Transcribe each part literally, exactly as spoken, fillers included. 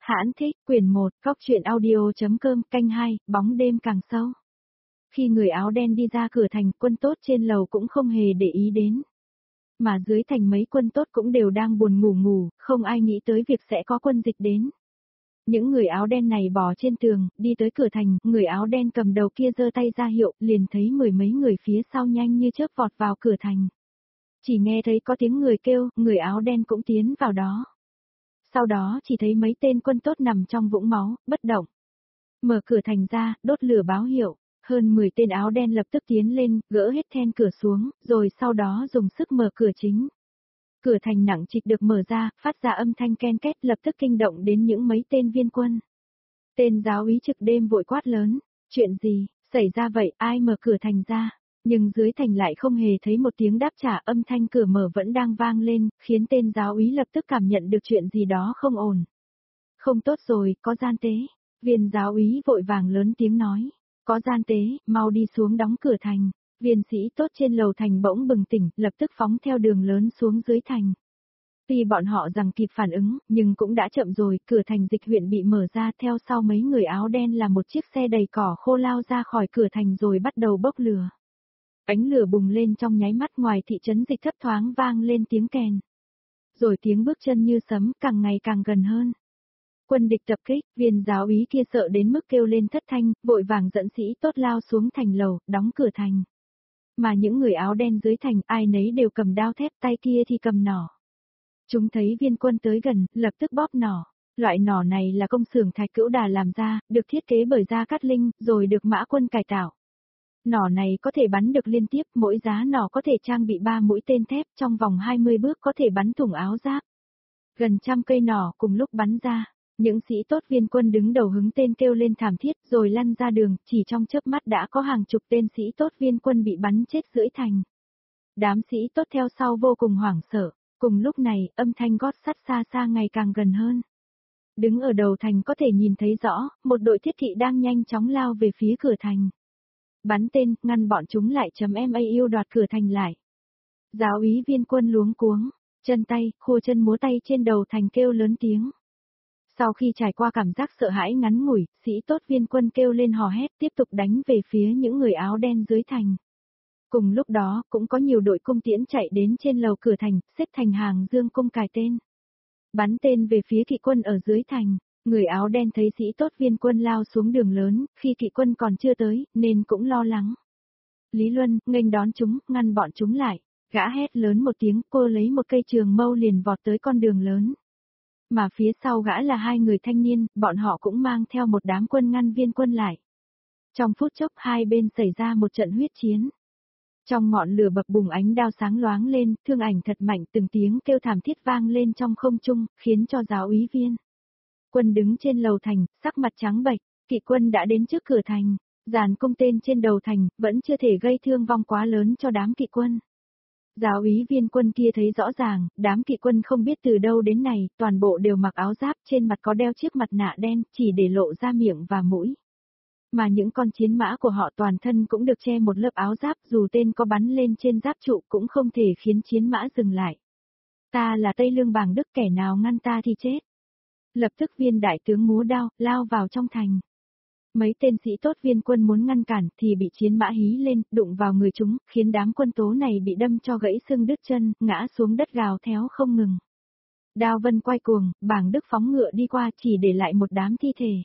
Hãn thích, quyển một, góc truyện audio.com, canh hai, bóng đêm càng sâu. Khi người áo đen đi ra cửa thành, quân tốt trên lầu cũng không hề để ý đến. Mà dưới thành mấy quân tốt cũng đều đang buồn ngủ ngủ, không ai nghĩ tới việc sẽ có quân dịch đến. Những người áo đen này bò trên tường, đi tới cửa thành, người áo đen cầm đầu kia giơ tay ra hiệu, liền thấy mười mấy người phía sau nhanh như chớp vọt vào cửa thành. Chỉ nghe thấy có tiếng người kêu, người áo đen cũng tiến vào đó. Sau đó chỉ thấy mấy tên quân tốt nằm trong vũng máu, bất động. Mở cửa thành ra, đốt lửa báo hiệu, hơn mười tên áo đen lập tức tiến lên, gỡ hết then cửa xuống, rồi sau đó dùng sức mở cửa chính. Cửa thành nặng trịch được mở ra, phát ra âm thanh ken két lập tức kinh động đến những mấy tên viên quân. Tên giáo úy trực đêm vội quát lớn, chuyện gì, xảy ra vậy, ai mở cửa thành ra? Nhưng dưới thành lại không hề thấy một tiếng đáp trả, âm thanh cửa mở vẫn đang vang lên, khiến tên giáo úy lập tức cảm nhận được chuyện gì đó không ổn. Không tốt rồi, có gian tế. Viên giáo úy vội vàng lớn tiếng nói, có gian tế, mau đi xuống đóng cửa thành. Viên sĩ tốt trên lầu thành bỗng bừng tỉnh, lập tức phóng theo đường lớn xuống dưới thành. Tuy bọn họ rằng kịp phản ứng, nhưng cũng đã chậm rồi, cửa thành dịch huyện bị mở ra, theo sau mấy người áo đen là một chiếc xe đầy cỏ khô lao ra khỏi cửa thành rồi bắt đầu bốc lửa. Ánh lửa bùng lên trong nháy mắt, ngoài thị trấn dịch thấp thoáng vang lên tiếng kèn. Rồi tiếng bước chân như sấm, càng ngày càng gần hơn. Quân địch tập kích, viên giáo úy kia sợ đến mức kêu lên thất thanh, vội vàng dẫn sĩ tốt lao xuống thành lầu, đóng cửa thành. Mà những người áo đen dưới thành, ai nấy đều cầm đao thép, tay kia thì cầm nỏ. Chúng thấy viên quân tới gần, lập tức bóp nỏ. Loại nỏ này là công xưởng Thạch Cữu Đà làm ra, được thiết kế bởi Gia Cát Linh, rồi được Mã Quân cải tạo. Nỏ này có thể bắn được liên tiếp, mỗi giá nỏ có thể trang bị ba mũi tên thép, trong vòng hai mươi bước có thể bắn thủng áo giáp. Gần trăm cây nỏ cùng lúc bắn ra, những sĩ tốt viên quân đứng đầu hứng tên kêu lên thảm thiết rồi lăn ra đường, chỉ trong chớp mắt đã có hàng chục tên sĩ tốt viên quân bị bắn chết giữa thành. Đám sĩ tốt theo sau vô cùng hoảng sợ, cùng lúc này, âm thanh gót sắt xa xa ngày càng gần hơn. Đứng ở đầu thành có thể nhìn thấy rõ, một đội thiết kỵ đang nhanh chóng lao về phía cửa thành. Bắn tên, ngăn bọn chúng lại chấm em a yêu đoạt cửa thành lại. Giáo úy viên quân luống cuống, chân tay, khua chân múa tay trên đầu thành kêu lớn tiếng. Sau khi trải qua cảm giác sợ hãi ngắn ngủi, sĩ tốt viên quân kêu lên hò hét tiếp tục đánh về phía những người áo đen dưới thành. Cùng lúc đó, cũng có nhiều đội cung tiễn chạy đến trên lầu cửa thành, xếp thành hàng dương cung cài tên. Bắn tên về phía kỵ quân ở dưới thành. Người áo đen thấy sĩ tốt viên quân lao xuống đường lớn, khi kỵ quân còn chưa tới, nên cũng lo lắng. Lý Luân, nghênh đón chúng, ngăn bọn chúng lại. Gã hét lớn một tiếng, cô lấy một cây trường mâu liền vọt tới con đường lớn. Mà phía sau gã là hai người thanh niên, bọn họ cũng mang theo một đám quân ngăn viên quân lại. Trong phút chốc hai bên xảy ra một trận huyết chiến. Trong ngọn lửa bập bùng ánh đao sáng loáng lên, thương ảnh thật mạnh, từng tiếng kêu thảm thiết vang lên trong không trung, khiến cho giáo úy viên quân đứng trên lầu thành, sắc mặt trắng bệch, kỵ quân đã đến trước cửa thành, dàn cung tên trên đầu thành, vẫn chưa thể gây thương vong quá lớn cho đám kỵ quân. Giáo úy viên quân kia thấy rõ ràng, đám kỵ quân không biết từ đâu đến này, toàn bộ đều mặc áo giáp, trên mặt có đeo chiếc mặt nạ đen, chỉ để lộ ra miệng và mũi. Mà những con chiến mã của họ toàn thân cũng được che một lớp áo giáp, dù tên có bắn lên trên giáp trụ cũng không thể khiến chiến mã dừng lại. Ta là Tây Lương Bàng Đức, kẻ nào ngăn ta thì chết. Lập tức viên đại tướng múa đao, lao vào trong thành. Mấy tên sĩ tốt viên quân muốn ngăn cản thì bị chiến mã hí lên, đụng vào người chúng, khiến đám quân tố này bị đâm cho gãy xương đứt chân, ngã xuống đất gào thét không ngừng. Đao vân quay cuồng, Bàng Đức phóng ngựa đi qua chỉ để lại một đám thi thể.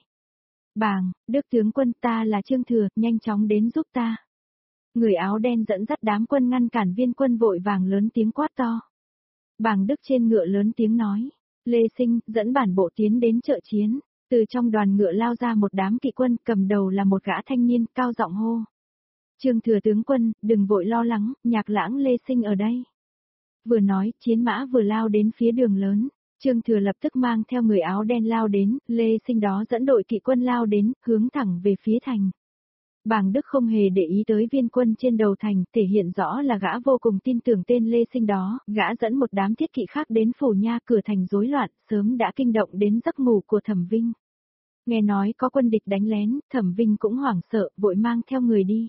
Bàng, Đức tướng quân, ta là Trương Thừa, nhanh chóng đến giúp ta. Người áo đen dẫn dắt đám quân ngăn cản viên quân vội vàng lớn tiếng quát to. Bàng Đức trên ngựa lớn tiếng nói. Lê Sinh, dẫn bản bộ tiến đến trợ chiến. Từ trong đoàn ngựa lao ra một đám kỵ quân, cầm đầu là một gã thanh niên, cao giọng hô. Trương Thừa tướng quân, đừng vội lo lắng, Nhạc Lãng Lê Sinh ở đây. Vừa nói, chiến mã vừa lao đến phía đường lớn. Trương Thừa lập tức mang theo người áo đen lao đến, Lê Sinh đó dẫn đội kỵ quân lao đến, hướng thẳng về phía thành. Bàng Đức không hề để ý tới viên quân trên đầu thành, thể hiện rõ là gã vô cùng tin tưởng tên Lê Sinh đó, gã dẫn một đám thiết kỵ khác đến phủ nha, cửa thành rối loạn, sớm đã kinh động đến giấc ngủ của Thẩm Vinh. Nghe nói có quân địch đánh lén, Thẩm Vinh cũng hoảng sợ, vội mang theo người đi.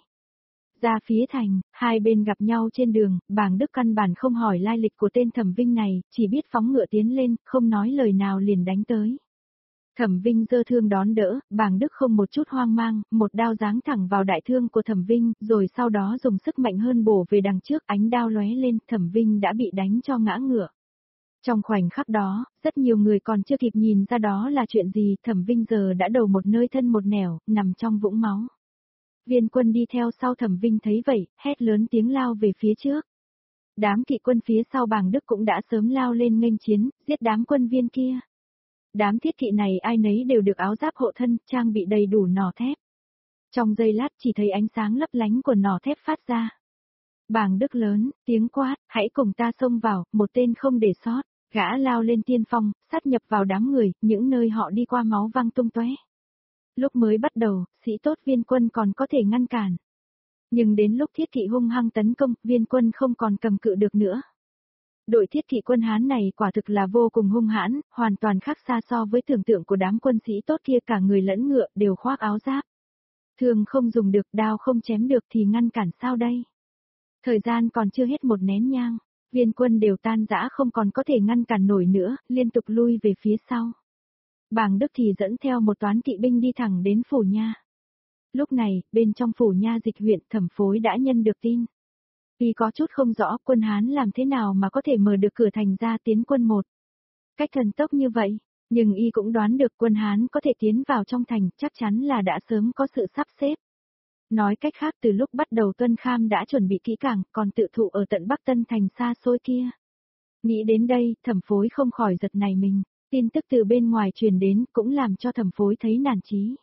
Ra phía thành, hai bên gặp nhau trên đường, Bàng Đức căn bản không hỏi lai lịch của tên Thẩm Vinh này, chỉ biết phóng ngựa tiến lên, không nói lời nào liền đánh tới. Thẩm Vinh giơ thương đón đỡ, Bàng Đức không một chút hoang mang, một đao giáng thẳng vào đại thương của Thẩm Vinh, rồi sau đó dùng sức mạnh hơn bổ về đằng trước, ánh đao lóe lên, Thẩm Vinh đã bị đánh cho ngã ngửa. Trong khoảnh khắc đó, rất nhiều người còn chưa kịp nhìn ra đó là chuyện gì, Thẩm Vinh giờ đã đầu một nơi thân một nẻo, nằm trong vũng máu. Viên quân đi theo sau Thẩm Vinh thấy vậy, hét lớn tiếng lao về phía trước. Đám kỵ quân phía sau Bàng Đức cũng đã sớm lao lên nghênh chiến, giết đám quân viên kia. Đám thiết kỵ này ai nấy đều được áo giáp hộ thân, trang bị đầy đủ nỏ thép. Trong giây lát chỉ thấy ánh sáng lấp lánh của nỏ thép phát ra. Bàng Đức lớn, tiếng quát, hãy cùng ta xông vào, một tên không để sót, gã lao lên tiên phong, sát nhập vào đám người, những nơi họ đi qua máu văng tung tóe. Lúc mới bắt đầu, sĩ tốt viên quân còn có thể ngăn cản. Nhưng đến lúc thiết kỵ hung hăng tấn công, viên quân không còn cầm cự được nữa. Đội thiết kỵ quân Hán này quả thực là vô cùng hung hãn, hoàn toàn khác xa so với tưởng tượng của đám quân sĩ tốt kia, cả người lẫn ngựa đều khoác áo giáp. Thường không dùng được, đao không chém được thì ngăn cản sao đây? Thời gian còn chưa hết một nén nhang, viên quân đều tan rã không còn có thể ngăn cản nổi nữa, liên tục lui về phía sau. Bàng Đức thì dẫn theo một toán kỵ binh đi thẳng đến phủ nha. Lúc này, bên trong phủ nha Dịch huyện, Thẩm Phối đã nhận được tin. Y có chút không rõ quân Hán làm thế nào mà có thể mở được cửa thành ra tiến quân một cách thần tốc như vậy, nhưng Y cũng đoán được quân Hán có thể tiến vào trong thành, chắc chắn là đã sớm có sự sắp xếp. Nói cách khác, từ lúc bắt đầu Tuân Kham đã chuẩn bị kỹ càng, còn tự thụ ở tận Bắc Tân thành xa xôi kia. Nghĩ đến đây, Thẩm Phối không khỏi giật nảy mình, tin tức từ bên ngoài truyền đến cũng làm cho Thẩm Phối thấy nản chí.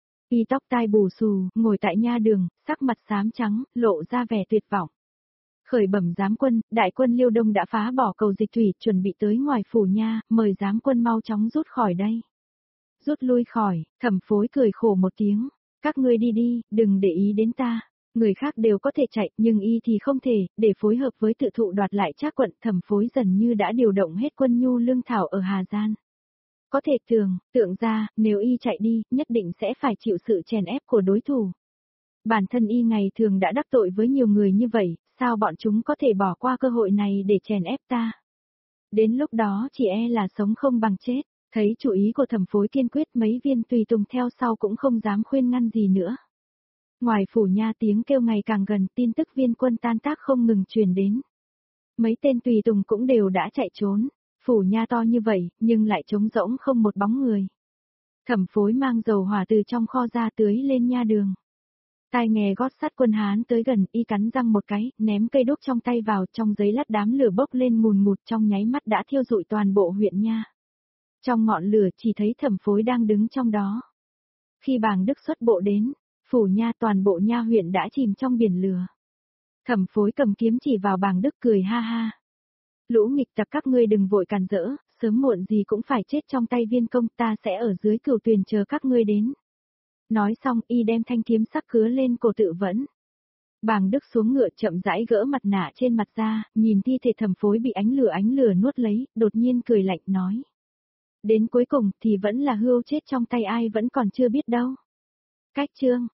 Y tóc tai bù xù, ngồi tại nha đường, sắc mặt xám trắng, lộ ra vẻ tuyệt vọng. Khởi bẩm giám quân, đại quân Liêu Đông đã phá bỏ cầu Dịch Thủy, chuẩn bị tới ngoài phủ nha, mời giám quân mau chóng rút khỏi đây. Rút lui khỏi, Thẩm Phối cười khổ một tiếng, các ngươi đi đi, đừng để ý đến ta. Người khác đều có thể chạy, nhưng Y thì không thể, để phối hợp với tự thụ đoạt lại Trác quận, Thẩm Phối dần như đã điều động hết quân nhu lương thảo ở Hà Giang. Có thể tưởng, tượng ra, nếu Y chạy đi, nhất định sẽ phải chịu sự chèn ép của đối thủ. Bản thân Y ngày thường đã đắc tội với nhiều người như vậy, sao bọn chúng có thể bỏ qua cơ hội này để chèn ép ta? Đến lúc đó chỉ e là sống không bằng chết, thấy chủ ý của Thẩm Phối kiên quyết, mấy viên tùy tùng theo sau cũng không dám khuyên ngăn gì nữa. Ngoài phủ nha tiếng kêu ngày càng gần, tin tức viên quân tan tác không ngừng truyền đến. Mấy tên tùy tùng cũng đều đã chạy trốn, phủ nha to như vậy, nhưng lại trống rỗng không một bóng người. Thẩm Phối mang dầu hỏa từ trong kho ra tưới lên nha đường. Tai nghe gót sắt quân Hán tới gần, Y cắn răng một cái, ném cây đuốc trong tay vào, trong giấy lát đám lửa bốc lên ngùn ngụt, trong nháy mắt đã thiêu rụi toàn bộ huyện nha. Trong ngọn lửa chỉ thấy Thẩm Phối đang đứng trong đó. Khi Bàng Đức xuất bộ đến, phủ nha toàn bộ nha huyện đã chìm trong biển lửa. Thẩm Phối cầm kiếm chỉ vào Bàng Đức cười ha ha. Lũ nghịch tặc các ngươi đừng vội cản rỡ, sớm muộn gì cũng phải chết trong tay viên công, ta sẽ ở dưới cửu tuyền chờ các ngươi đến. Nói xong, Y đem thanh kiếm sắc cứa lên cổ tự vẫn. Bàng Đức xuống ngựa chậm rãi gỡ mặt nạ trên mặt ra, nhìn thi thể Thẩm Phối bị ánh lửa ánh lửa nuốt lấy, đột nhiên cười lạnh nói. Đến cuối cùng thì vẫn là hươu chết trong tay ai vẫn còn chưa biết đâu. Cách chương